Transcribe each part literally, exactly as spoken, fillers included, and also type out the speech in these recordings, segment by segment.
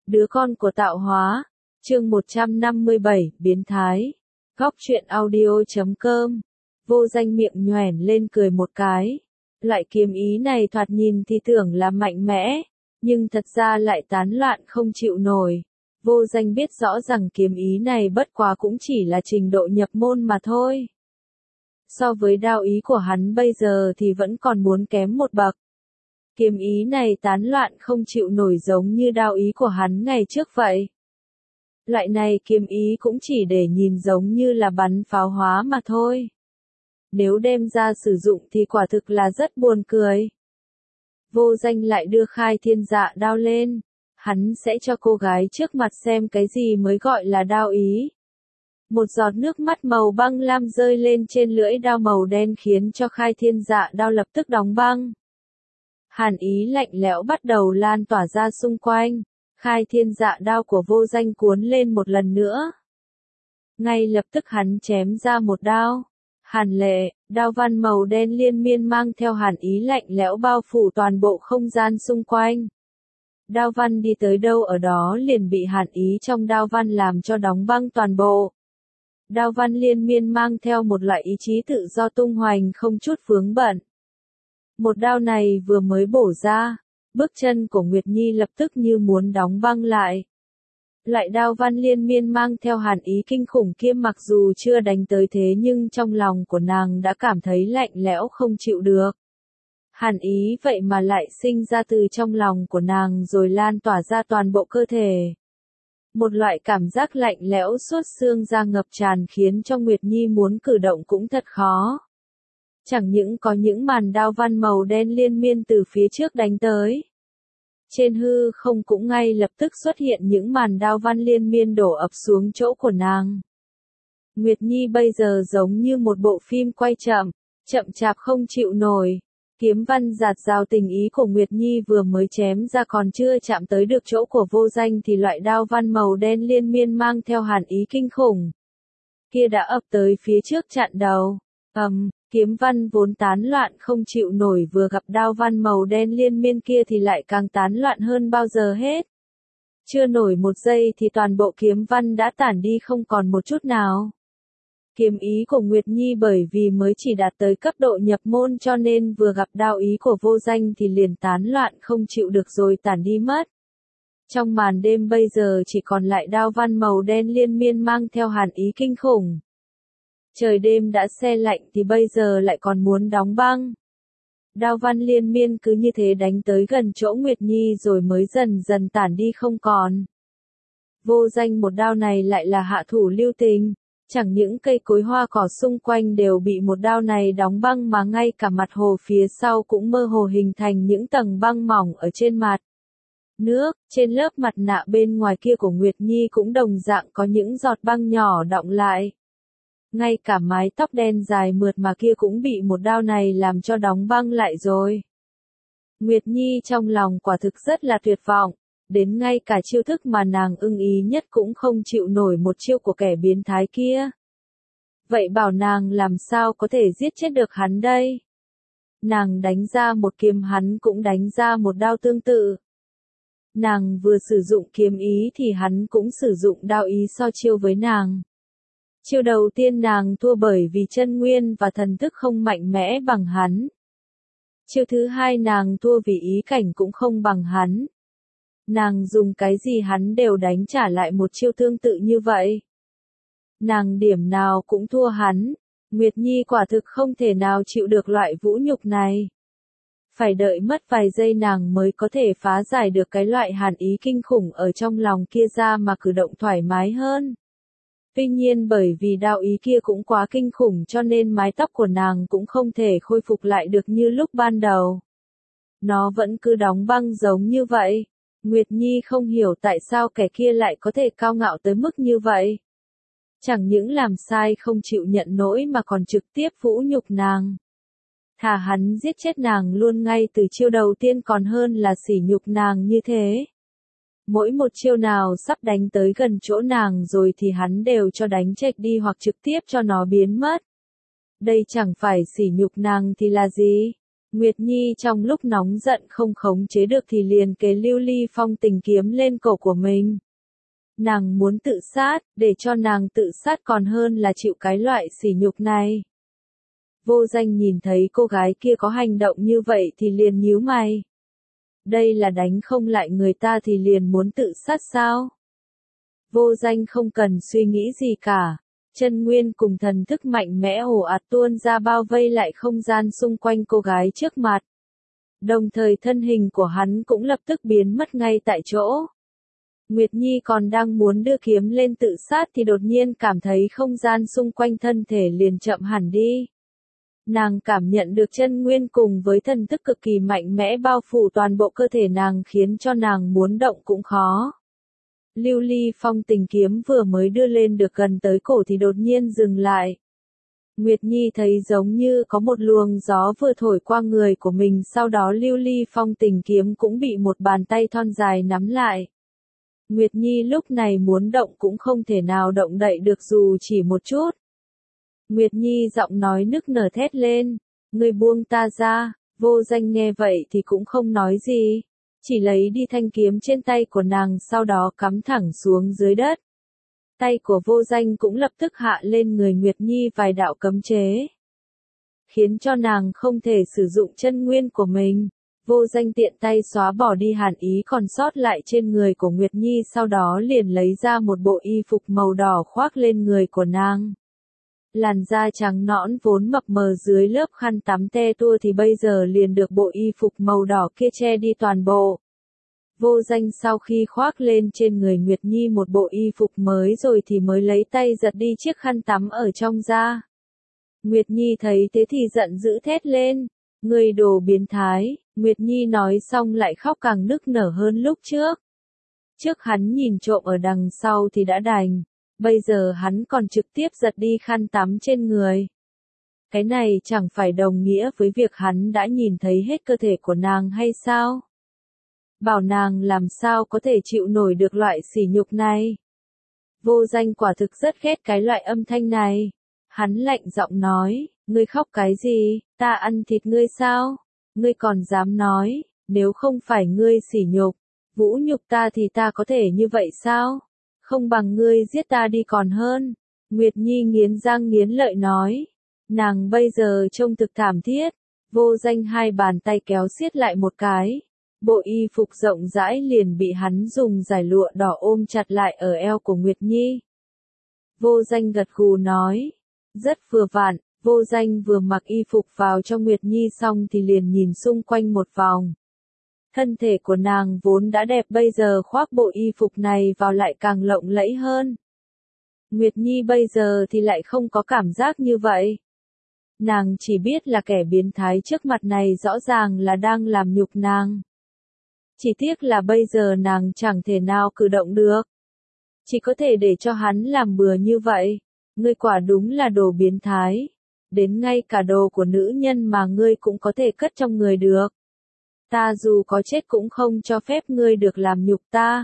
Đứa con của tạo hóa. Chương một trăm năm mươi bảy, biến thái. Góc truyện audio chấm com. Vô Danh miệng nhoẻn lên cười một cái. Loại kiếm ý này thoạt nhìn thì tưởng là mạnh mẽ, nhưng thật ra lại tán loạn không chịu nổi. Vô Danh biết rõ rằng kiếm ý này bất quá cũng chỉ là trình độ nhập môn mà thôi. So với đao ý của hắn bây giờ thì vẫn còn muốn kém một bậc. Kiếm ý này tán loạn không chịu nổi giống như đao ý của hắn ngày trước vậy. Loại này kiếm ý cũng chỉ để nhìn giống như là bắn pháo hóa mà thôi. Nếu đem ra sử dụng thì quả thực là rất buồn cười. Vô Danh lại đưa Khai Thiên Dạ đao lên. Hắn sẽ cho cô gái trước mặt xem cái gì mới gọi là đao ý. Một giọt nước mắt màu băng lam rơi lên trên lưỡi đao màu đen khiến cho Khai Thiên Dạ đao lập tức đóng băng. Hàn ý lạnh lẽo bắt đầu lan tỏa ra xung quanh. Khai Thiên Dạ đao của Vô Danh cuốn lên một lần nữa. Ngay lập tức hắn chém ra một đao. Hàn lệ, đao văn màu đen liên miên mang theo hàn ý lạnh lẽo bao phủ toàn bộ không gian xung quanh. Đao văn đi tới đâu ở đó liền bị hàn ý trong đao văn làm cho đóng băng toàn bộ. Đao văn liên miên mang theo một loại ý chí tự do tung hoành không chút vướng bận. Một đao này vừa mới bổ ra, bước chân của Nguyệt Nhi lập tức như muốn đóng băng lại. Loại đao văn liên miên mang theo hàn ý kinh khủng kia mặc dù chưa đánh tới thế nhưng trong lòng của nàng đã cảm thấy lạnh lẽo không chịu được. Hàn ý vậy mà lại sinh ra từ trong lòng của nàng rồi lan tỏa ra toàn bộ cơ thể. Một loại cảm giác lạnh lẽo suốt xương ra ngập tràn khiến cho Nguyệt Nhi muốn cử động cũng thật khó. Chẳng những có những màn đao văn màu đen liên miên từ phía trước đánh tới. Trên hư không cũng ngay lập tức xuất hiện những màn đao văn liên miên đổ ập xuống chỗ của nàng. Nguyệt Nhi bây giờ giống như một bộ phim quay chậm, chậm chạp không chịu nổi. Kiếm văn giạt rào tình ý của Nguyệt Nhi vừa mới chém ra còn chưa chạm tới được chỗ của Vô Danh thì loại đao văn màu đen liên miên mang theo hàn ý kinh khủng. Kia đã ập tới phía trước chặn đầu. Ầm, um, kiếm văn vốn tán loạn không chịu nổi vừa gặp đao văn màu đen liên miên kia thì lại càng tán loạn hơn bao giờ hết. Chưa nổi một giây thì toàn bộ kiếm văn đã tản đi không còn một chút nào. Kiếm ý của Nguyệt Nhi bởi vì mới chỉ đạt tới cấp độ nhập môn cho nên vừa gặp đao ý của Vô Danh thì liền tán loạn không chịu được rồi tản đi mất. Trong màn đêm bây giờ chỉ còn lại đao văn màu đen liên miên mang theo hàn ý kinh khủng. Trời đêm đã se lạnh thì bây giờ lại còn muốn đóng băng. Đao văn liên miên cứ như thế đánh tới gần chỗ Nguyệt Nhi rồi mới dần dần tản đi không còn. Vô Danh một đao này lại là hạ thủ lưu tình. Chẳng những cây cối hoa cỏ xung quanh đều bị một đao này đóng băng mà ngay cả mặt hồ phía sau cũng mơ hồ hình thành những tầng băng mỏng ở trên mặt nước. Trên lớp mặt nạ bên ngoài kia của Nguyệt Nhi cũng đồng dạng có những giọt băng nhỏ đọng lại. Ngay cả mái tóc đen dài mượt mà kia cũng bị một đao này làm cho đóng băng lại rồi. Nguyệt Nhi trong lòng quả thực rất là tuyệt vọng. Đến ngay cả chiêu thức mà nàng ưng ý nhất cũng không chịu nổi một chiêu của kẻ biến thái kia. Vậy bảo nàng làm sao có thể giết chết được hắn đây? Nàng đánh ra một kiếm hắn cũng đánh ra một đao tương tự. Nàng vừa sử dụng kiếm ý thì hắn cũng sử dụng đao ý so chiêu với nàng. Chiêu đầu tiên nàng thua bởi vì chân nguyên và thần thức không mạnh mẽ bằng hắn. Chiêu thứ hai nàng thua vì ý cảnh cũng không bằng hắn. Nàng dùng cái gì hắn đều đánh trả lại một chiêu tương tự như vậy. Nàng điểm nào cũng thua hắn. Nguyệt Nhi quả thực không thể nào chịu được loại vũ nhục này. Phải đợi mất vài giây nàng mới có thể phá giải được cái loại hàn ý kinh khủng ở trong lòng kia ra mà cử động thoải mái hơn. Tuy nhiên bởi vì đao ý kia cũng quá kinh khủng cho nên mái tóc của nàng cũng không thể khôi phục lại được như lúc ban đầu. Nó vẫn cứ đóng băng giống như vậy. Nguyệt Nhi không hiểu tại sao kẻ kia lại có thể cao ngạo tới mức như vậy. Chẳng những làm sai không chịu nhận nỗi mà còn trực tiếp vũ nhục nàng. Thà hắn giết chết nàng luôn ngay từ chiêu đầu tiên còn hơn là sỉ nhục nàng như thế. Mỗi một chiêu nào sắp đánh tới gần chỗ nàng rồi thì hắn đều cho đánh chệch đi hoặc trực tiếp cho nó biến mất. Đây chẳng phải sỉ nhục nàng thì là gì? Nguyệt Nhi trong lúc nóng giận không khống chế được thì liền kế Lưu Ly Phong tình kiếm lên cổ của mình. Nàng muốn tự sát, để cho nàng tự sát còn hơn là chịu cái loại sỉ nhục này. Vô Danh nhìn thấy cô gái kia có hành động như vậy thì liền nhíu mày. Đây là đánh không lại người ta thì liền muốn tự sát sao? Vô Danh không cần suy nghĩ gì cả. Chân nguyên cùng thần thức mạnh mẽ ồ ạt tuôn ra bao vây lại không gian xung quanh cô gái trước mặt. Đồng thời thân hình của hắn cũng lập tức biến mất ngay tại chỗ. Nguyệt Nhi còn đang muốn đưa kiếm lên tự sát thì đột nhiên cảm thấy không gian xung quanh thân thể liền chậm hẳn đi. Nàng cảm nhận được chân nguyên cùng với thần thức cực kỳ mạnh mẽ bao phủ toàn bộ cơ thể nàng khiến cho nàng muốn động cũng khó. Lưu Ly Phong tình kiếm vừa mới đưa lên được gần tới cổ thì đột nhiên dừng lại. Nguyệt Nhi thấy giống như có một luồng gió vừa thổi qua người của mình, sau đó Lưu Ly Phong tình kiếm cũng bị một bàn tay thon dài nắm lại. Nguyệt Nhi lúc này muốn động cũng không thể nào động đậy được dù chỉ một chút. Nguyệt Nhi giọng nói nức nở thét lên, "Ngươi buông ta ra." Vô Danh nghe vậy thì cũng không nói gì, chỉ lấy đi thanh kiếm trên tay của nàng sau đó cắm thẳng xuống dưới đất. Tay của Vô Danh cũng lập tức hạ lên người Nguyệt Nhi vài đạo cấm chế, khiến cho nàng không thể sử dụng chân nguyên của mình. Vô Danh tiện tay xóa bỏ đi hàn ý còn sót lại trên người của Nguyệt Nhi, sau đó liền lấy ra một bộ y phục màu đỏ khoác lên người của nàng. Làn da trắng nõn vốn mập mờ dưới lớp khăn tắm te tua thì bây giờ liền được bộ y phục màu đỏ kia che đi toàn bộ. Vô Danh sau khi khoác lên trên người Nguyệt Nhi một bộ y phục mới rồi thì mới lấy tay giật đi chiếc khăn tắm ở trong da. Nguyệt Nhi thấy thế thì giận dữ thét lên, "Ngươi đồ biến thái!" Nguyệt Nhi nói xong lại khóc càng nức nở hơn lúc trước. Trước hắn nhìn trộm ở đằng sau thì đã đành, bây giờ hắn còn trực tiếp giật đi khăn tắm trên người. Cái này chẳng phải đồng nghĩa với việc hắn đã nhìn thấy hết cơ thể của nàng hay sao? Bảo nàng làm sao có thể chịu nổi được loại sỉ nhục này. Vô Danh quả thực rất ghét cái loại âm thanh này. Hắn lạnh giọng nói, "Ngươi khóc cái gì, ta ăn thịt ngươi sao? Ngươi còn dám nói, nếu không phải ngươi sỉ nhục, vũ nhục ta thì ta có thể như vậy sao? Không bằng ngươi giết ta đi còn hơn." Nguyệt Nhi nghiến răng nghiến lợi nói. Nàng bây giờ trông thực thảm thiết. Vô Danh hai bàn tay kéo siết lại một cái. Bộ y phục rộng rãi liền bị hắn dùng dải lụa đỏ ôm chặt lại ở eo của Nguyệt Nhi. Vô Danh gật gù nói, rất vừa vặn. Vô Danh vừa mặc y phục vào cho Nguyệt Nhi xong thì liền nhìn xung quanh một vòng. Thân thể của nàng vốn đã đẹp bây giờ khoác bộ y phục này vào lại càng lộng lẫy hơn. Nguyệt Nhi bây giờ thì lại không có cảm giác như vậy. Nàng chỉ biết là kẻ biến thái trước mặt này rõ ràng là đang làm nhục nàng. Chỉ tiếc là bây giờ nàng chẳng thể nào cử động được. Chỉ có thể để cho hắn làm bừa như vậy. Ngươi quả đúng là đồ biến thái. Đến ngay cả đồ của nữ nhân mà ngươi cũng có thể cất trong người được. Ta dù có chết cũng không cho phép ngươi được làm nhục ta.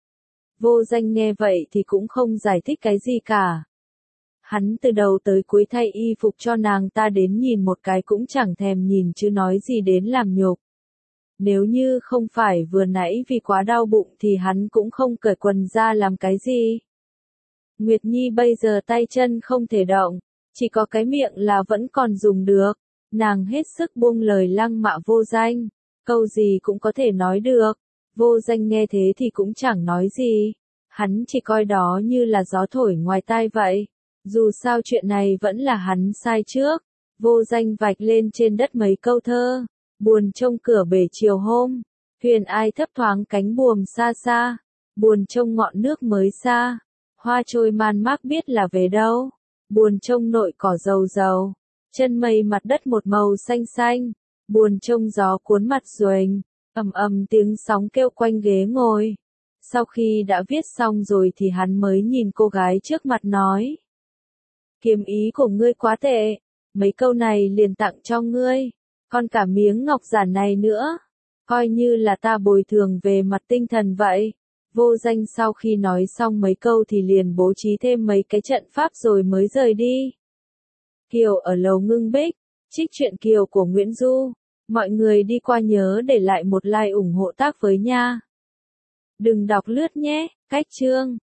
Vô Danh nghe vậy thì cũng không giải thích cái gì cả. Hắn từ đầu tới cuối thay y phục cho nàng ta đến nhìn một cái cũng chẳng thèm nhìn chứ nói gì đến làm nhục. Nếu như không phải vừa nãy vì quá đau bụng thì hắn cũng không cởi quần ra làm cái gì. Nguyệt Nhi bây giờ tay chân không thể động, chỉ có cái miệng là vẫn còn dùng được. Nàng hết sức buông lời lăng mạ Vô Danh, câu gì cũng có thể nói được. Vô Danh nghe thế thì cũng chẳng nói gì. Hắn chỉ coi đó như là gió thổi ngoài tai vậy. Dù sao chuyện này vẫn là hắn sai trước. Vô Danh vạch lên trên đất mấy câu thơ. Buồn trông cửa bể chiều hôm. Thuyền ai thấp thoáng cánh buồm xa xa. Buồn trông ngọn nước mới xa. Hoa trôi man mác biết là về đâu. Buồn trông nội cỏ dầu dầu. Chân mây mặt đất một màu xanh xanh. Buồn trông gió cuốn mặt ruềnh. Ầm ầm tiếng sóng kêu quanh ghế ngồi. Sau khi đã viết xong rồi thì hắn mới nhìn cô gái trước mặt nói. Kiếm ý của ngươi quá tệ. Mấy câu này liền tặng cho ngươi. Còn cả miếng ngọc giản này nữa. Coi như là ta bồi thường về mặt tinh thần vậy. Vô Danh sau khi nói xong mấy câu thì liền bố trí thêm mấy cái trận pháp rồi mới rời đi. Kiều ở lầu Ngưng Bích. Trích truyện Kiều của Nguyễn Du. Mọi người đi qua nhớ để lại một like ủng hộ tác với nha. Đừng đọc lướt nhé, cách chương.